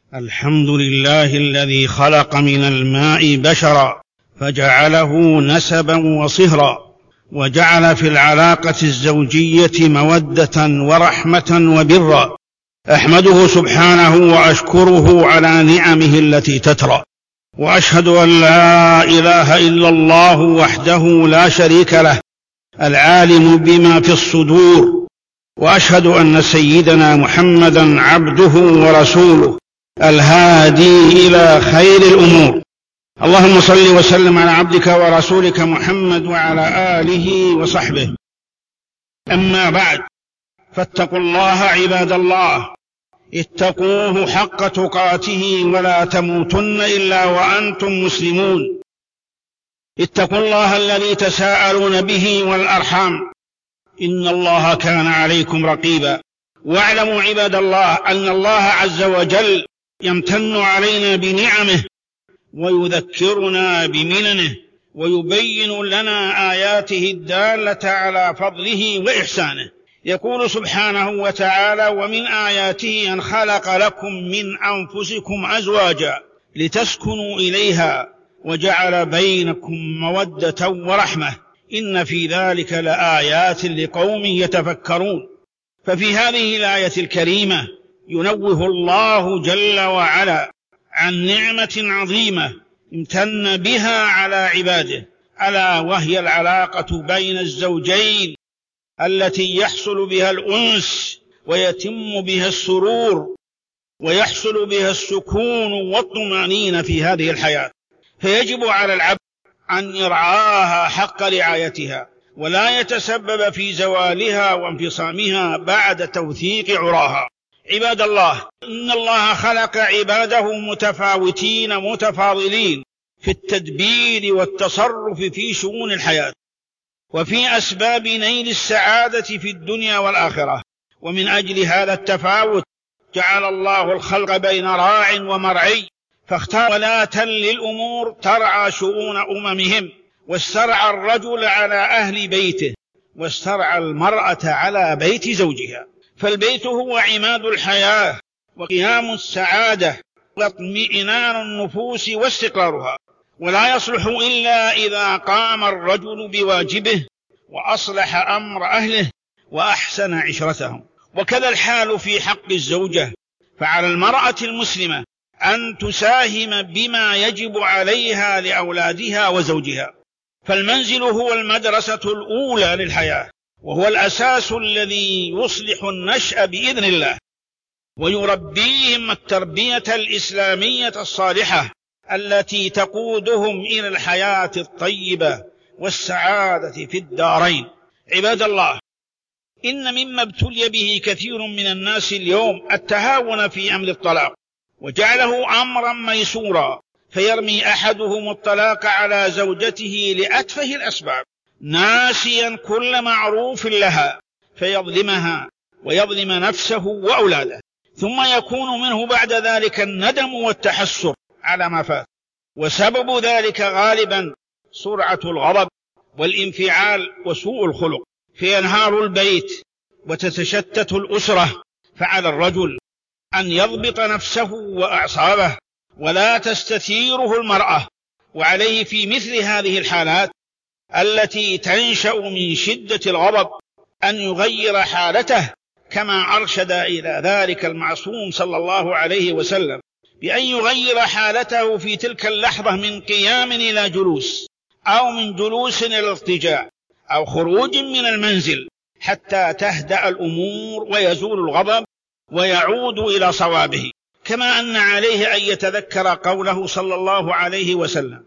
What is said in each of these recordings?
الحمد لله الذي خلق من الماء بشرا فجعله نسبا وصهرا، وجعل في العلاقة الزوجية مودة ورحمة وبرا. أحمده سبحانه وأشكره على نعمه التي تترى، وأشهد أن لا إله إلا الله وحده لا شريك له العالم بما في الصدور، وأشهد أن سيدنا محمدا عبده ورسوله الهادي إلى خير الأمور. اللهم صل وسلم على عبدك ورسولك محمد وعلى آله وصحبه. أما بعد، فاتقوا الله عباد الله، اتقوه حق تقاته ولا تموتن إلا وأنتم مسلمون. اتقوا الله الذي تساءلون به والأرحام، إن الله كان عليكم رقيبا. واعلموا عباد الله أن الله عز وجل يمتن علينا بنعمه ويذكرنا بمننه، ويبين لنا آياته الدالة على فضله وإحسانه. يقول سبحانه وتعالى: ومن آياته أن خلق لكم من أنفسكم أزواجا لتسكنوا إليها وجعل بينكم مودة ورحمة، إن في ذلك لآيات لقوم يتفكرون. ففي هذه الآية الكريمة ينوه الله جل وعلا عن نعمة عظيمة امتن بها على عباده، ألا وهي العلاقة بين الزوجين التي يحصل بها الأنس ويتم بها السرور ويحصل بها السكون والطمأنينة في هذه الحياة. فيجب على العبد أن يرعاها حق رعايتها، ولا يتسبب في زوالها وانفصامها بعد توثيق عراها. عباد الله، إن الله خلق عباده متفاوتين متفاضلين في التدبير والتصرف في شؤون الحياة وفي أسباب نيل السعادة في الدنيا والآخرة. ومن أجل هذا التفاوت جعل الله الخلق بين راع ومرعي، فاختار ولاة للأمور ترعى شؤون أممهم، واسترعى الرجل على أهل بيته، واسترعى المرأة على بيت زوجها. فالبيت هو عماد الحياة وقيام السعادة واطمئنان النفوس واستقرارها، ولا يصلح إلا إذا قام الرجل بواجبه وأصلح أمر أهله وأحسن عشرتهم. وكذا الحال في حق الزوجة، فعلى المرأة المسلمة أن تساهم بما يجب عليها لأولادها وزوجها. فالمنزل هو المدرسة الأولى للحياة، وهو الأساس الذي يصلح النشأ بإذن الله ويربيهم التربية الإسلامية الصالحة التي تقودهم إلى الحياة الطيبة والسعادة في الدارين. عباد الله، إن مما ابتلي به كثير من الناس اليوم التهاون في أمر الطلاق، وجعله أمرا ميسورا، فيرمي أحدهم الطلاق على زوجته لأتفه الأسباب، ناسيا كل معروف لها، فيظلمها ويظلم نفسه وأولاده، ثم يكون منه بعد ذلك الندم والتحسر على ما فات. وسبب ذلك غالبا سرعة الغضب والانفعال وسوء الخلق، فينهار البيت وتتشتت الأسرة. فعلى الرجل أن يضبط نفسه وأعصابه، ولا تستثيره المرأة. وعليه في مثل هذه الحالات التي تنشأ من شدة الغضب أن يغير حالته، كما أرشد إلى ذلك المعصوم صلى الله عليه وسلم، بأن يغير حالته في تلك اللحظة من قيام إلى جلوس، أو من جلوس إلى اضطجاع، أو خروج من المنزل، حتى تهدأ الأمور ويزول الغضب ويعود إلى صوابه. كما أن عليه أن يتذكر قوله صلى الله عليه وسلم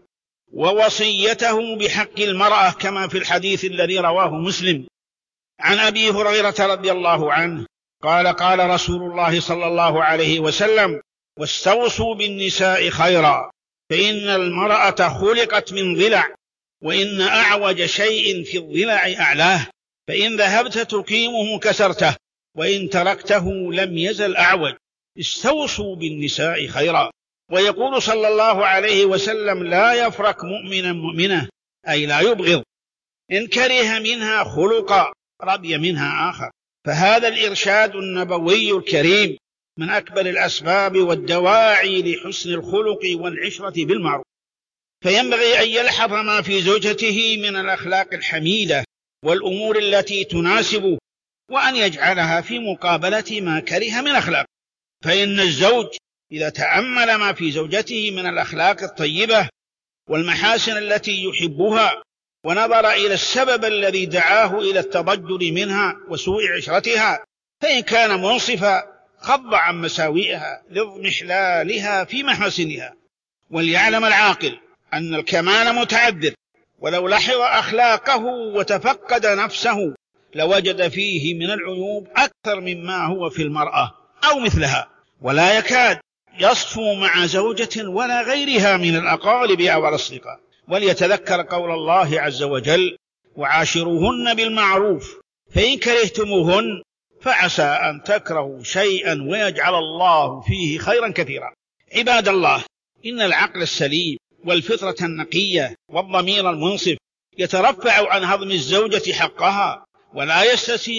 ووصيته بحق المرأة، كما في الحديث الذي رواه مسلم عن أبي هريرة رضي الله عنه قال: قال رسول الله صلى الله عليه وسلم: واستوصوا بالنساء خيرا، فإن المرأة خلقت من ضلع، وإن أعوج شيء في الضلع أعلاه، فإن ذهبت تقيمه كسرته، وإن تركته لم يزل أعوج. استوصوا بالنساء خيرا. ويقول صلى الله عليه وسلم: لا يفرق مؤمنا مؤمنة، أي لا يبغض، إن كره منها خلقا رضي منها آخر. فهذا الإرشاد النبوي الكريم من أكبر الأسباب والدواعي لحسن الخلق والعشرة بالمعروف، فينبغي أن يلحظ ما في زوجته من الأخلاق الحميدة والأمور التي تناسبه، وأن يجعلها في مقابلة ما كره من أخلاق. فإن الزوج إذا تأمل ما في زوجته من الأخلاق الطيبة والمحاسن التي يحبها، ونظر إلى السبب الذي دعاه إلى التضجر منها وسوء عشرتها، فإن كان منصفا خض عن مساوئها لاضمحلالها في محاسنها. وليعلم العاقل أن الكمال متعذر، ولو لحظ أخلاقه وتفقد نفسه لوجد فيه من العيوب أكثر مما هو في المرأة أو مثلها، ولا يكاد يصفو مع زوجة ولا غيرها من الأقارب أو الأصدقاء. وليتذكر قول الله عز وجل: وعاشروهن بالمعروف فإن كرهتموهن فعسى أن تكرهوا شيئا ويجعل الله فيه خيرا كثيرا. عباد الله، إن العقل السليم والفطرة النقية والضمير المنصف يترفع عن هضم الزوجة حقها، ولا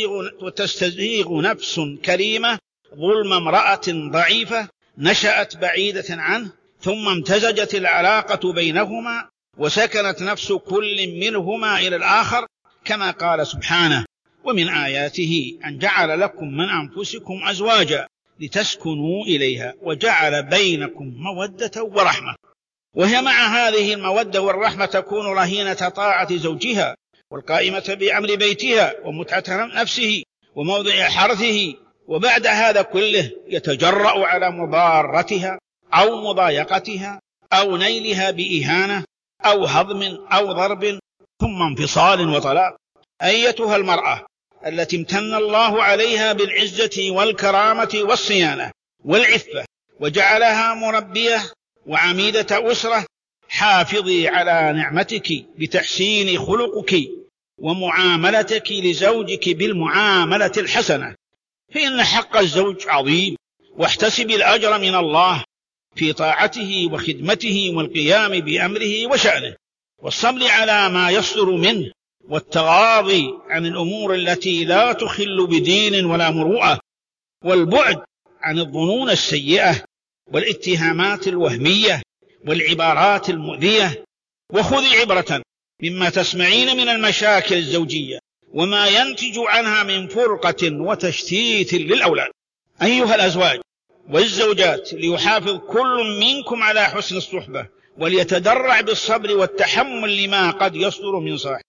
تستزيغ نفس كريمة ظلم امرأة ضعيفة نشأت بعيدة عنه، ثم امتزجت العلاقة بينهما وسكنت نفس كل منهما إلى الآخر، كما قال سبحانه: ومن آياته أن جعل لكم من أنفسكم أزواجا لتسكنوا إليها وجعل بينكم مودة ورحمة. وهي مع هذه المودة والرحمة تكون رهينة طاعة زوجها، والقائمة بأمر بيتها ومتعة نفسه وموضع حرثه، وبعد هذا كله يتجرأ على مضارتها أو مضايقتها أو نيلها بإهانة أو هضم أو ضرب ثم انفصال وطلاق. أيتها المرأة التي امتن الله عليها بالعزة والكرامة والصيانة والعفة وجعلها مربية وعميدة أسرة، حافظي على نعمتك بتحسين خلقك ومعاملتك لزوجك بالمعاملة الحسنة، فإن حق الزوج عظيم، واحتسبي الأجر من الله في طاعته وخدمته والقيام بأمره وشأنه، والصبر على ما يصدر منه، والتغاضي عن الأمور التي لا تخل بدين ولا مروءة، والبعد عن الظنون السيئة والاتهامات الوهمية والعبارات المؤذية. وخذي عبرة مما تسمعين من المشاكل الزوجية وما ينتج عنها من فرقة وتشتيت للأولاد. أيها الأزواج والزوجات، ليحافظ كل منكم على حسن الصحبة، وليتدرع بالصبر والتحمل لما قد يصدر من صاحبه،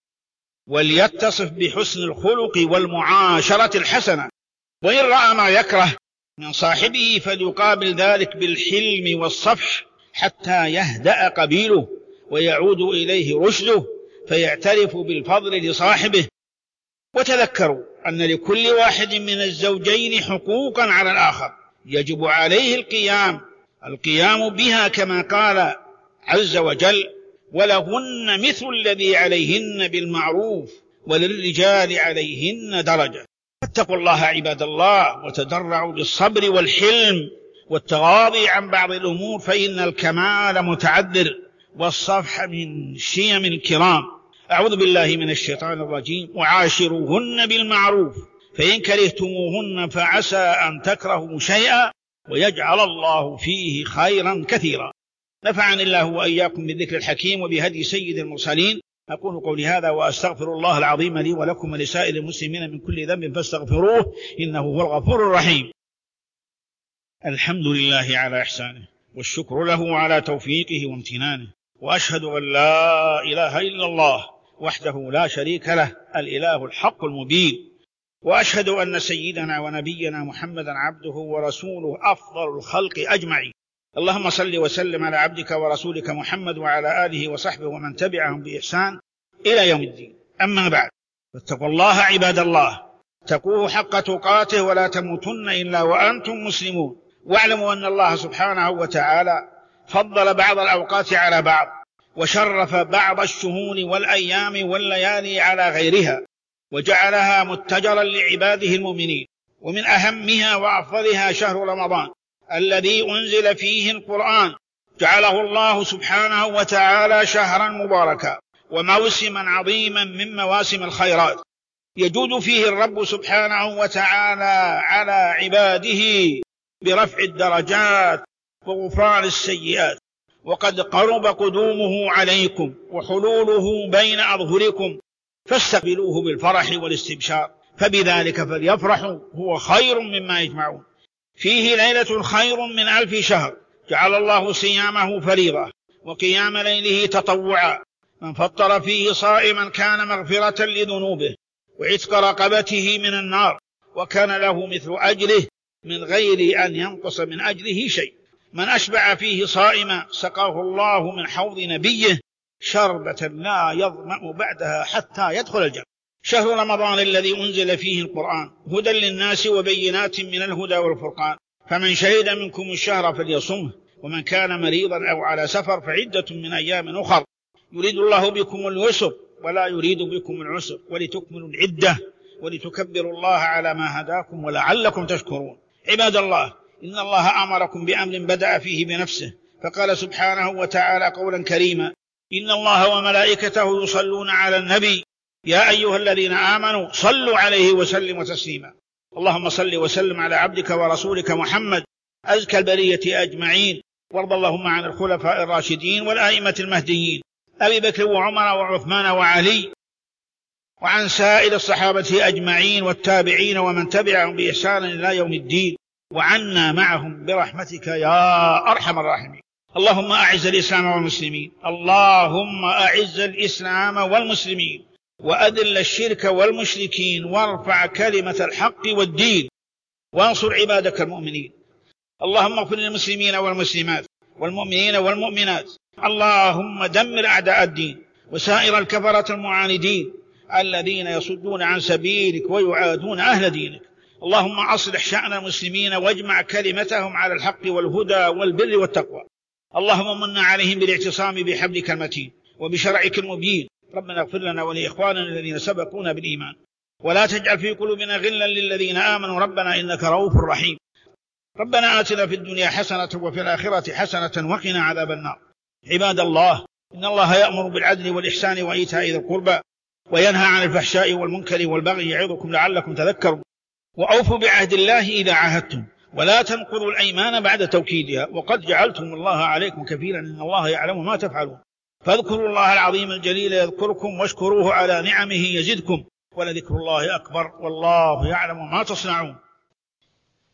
وليتصف بحسن الخلق والمعاشرة الحسنة، وإن رأى ما يكره من صاحبه فليقابل ذلك بالحلم والصفح حتى يهدأ قبيله ويعود إليه رشده فيعترف بالفضل لصاحبه. وتذكروا أن لكل واحد من الزوجين حقوقا على الآخر يجب عليه القيام بها، كما قال عز وجل: ولهن مثل الذي عليهن بالمعروف وللرجال عليهن درجة. فاتقوا الله عباد الله، وتدرعوا بالصبر والحلم والتغاضي عن بعض الأمور، فإن الكمال متعذر والصفح من شيم الكرام. أعوذ بالله من الشيطان الرجيم. وعاشروهن بالمعروف فإن كرهتموهن فعسى أن تكرهوا شيئا ويجعل الله فيه خيرا كثيرا. نفعني الله وإياكم بالذكر الحكيم وبهدي سيد المرسلين. أقول قولي هذا وأستغفر الله العظيم لي ولكم ولسائر المسلمين من كل ذنب فاستغفروه إنه هو الغفور الرحيم. الحمد لله على إحسانه، والشكر له على توفيقه وامتنانه، وأشهد أن لا إله إلا الله وحده لا شريك له الإله الحق المبين، وأشهد أن سيدنا ونبينا محمدا عبده ورسوله أفضل الخلق أجمعين. اللهم صل وسلم على عبدك ورسولك محمد وعلى آله وصحبه ومن تبعهم بإحسان إلى يوم الدين. أما بعد، فاتقوا الله عباد الله، اتقوه حق تقاته ولا تموتن إلا وأنتم مسلمون. واعلموا أن الله سبحانه وتعالى فضل بعض الأوقات على بعض، وشرف بعض الشهور والأيام والليالي على غيرها، وجعلها متجرا لعباده المؤمنين. ومن أهمها وأفضلها شهر رمضان الذي أنزل فيه القرآن، جعله الله سبحانه وتعالى شهرا مباركا وموسما عظيما من مواسم الخيرات، يجود فيه الرب سبحانه وتعالى على عباده برفع الدرجات وغفران السيئات، وقد قرب قدومه عليكم وحلوله بين أظهركم، فاستقبلوه بالفرح والاستبشار، فبذلك فليفرحوا هو خير مما يجمعون. فيه ليلة خير من 1000 شهر، جعل الله صيامه فريضة وقيام ليله تطوعا. من فطر فيه صائما كان مغفرة لذنوبه وعتق رقبته من النار، وكان له مثل أجره من غير أن ينقص من أجره شيء. من أشبع فيه صائما سقاه الله من حوض نبيه شربة لا يظمأ بعدها حتى يدخل الجنة. شهر رمضان الذي أنزل فيه القرآن هدى للناس وبينات من الهدى والفرقان، فمن شهد منكم الشهر فليصمه، ومن كان مريضا أو على سفر فعدة من أيام أخر، يريد الله بكم اليسر ولا يريد بكم العسر، ولتكملوا العدة ولتكبروا الله على ما هداكم ولعلكم تشكرون. عباد الله، إن الله أمركم بأمر بدأ فيه بنفسه، فقال سبحانه وتعالى قولا كريما: إن الله وملائكته يصلون على النبي يا أيها الذين آمنوا صلوا عليه وسلموا تسليما. اللهم صل وسلم على عبدك ورسولك محمد أزكى البرية أجمعين، وارض اللهم عن الخلفاء الراشدين والآئمة المهديين أبي بكر وعمر وعثمان وعلي، وعن سائر الصحابة أجمعين والتابعين ومن تبعهم بإحسان إلى يوم الدين، وعنا معهم برحمتك يا أرحم الراحمين. اللهم أعز الإسلام والمسلمين، اللهم أعز الإسلام والمسلمين، وأذل الشرك والمشركين، وارفع كلمة الحق والدين، وانصر عبادك المؤمنين. اللهم اغفر للمسلمين والمسلمات والمؤمنين والمؤمنات. اللهم دمر أعداء الدين وسائر الكفرة المعاندين الذين يصدون عن سبيلك ويعادون أهل دينك. اللهم أصلح شأن المسلمين واجمع كلمتهم على الحق والهدى والبر والتقوى. اللهم من عليهم بالاعتصام بحبلك المتين وبشرعك المبين. ربنا اغفر لنا ولإخواننا الذين سبقونا بالإيمان، ولا تجعل في قلوبنا غلا للذين آمنوا ربنا إنك رؤوف رحيم. ربنا آتنا في الدنيا حسنة وفي الآخرة حسنة وقنا عذاب النار. عباد الله، إن الله يأمر بالعدل والإحسان وإيتاء ذي القربى وينهى عن الفحشاء والمنكر والبغي يعظكم لعلكم تذكرون. وأوفوا بعهد الله إذا عاهدتم، ولا تنقضوا الأيمان بعد توكيدها، وقد جعلتم الله عليكم كفيلا إن الله يعلم ما تفعلون. فاذكروا الله العظيم الجليل يذكركم، واشكروه على نعمه يزدكم، ولذكر الله أكبر، والله يعلم ما تصنعون.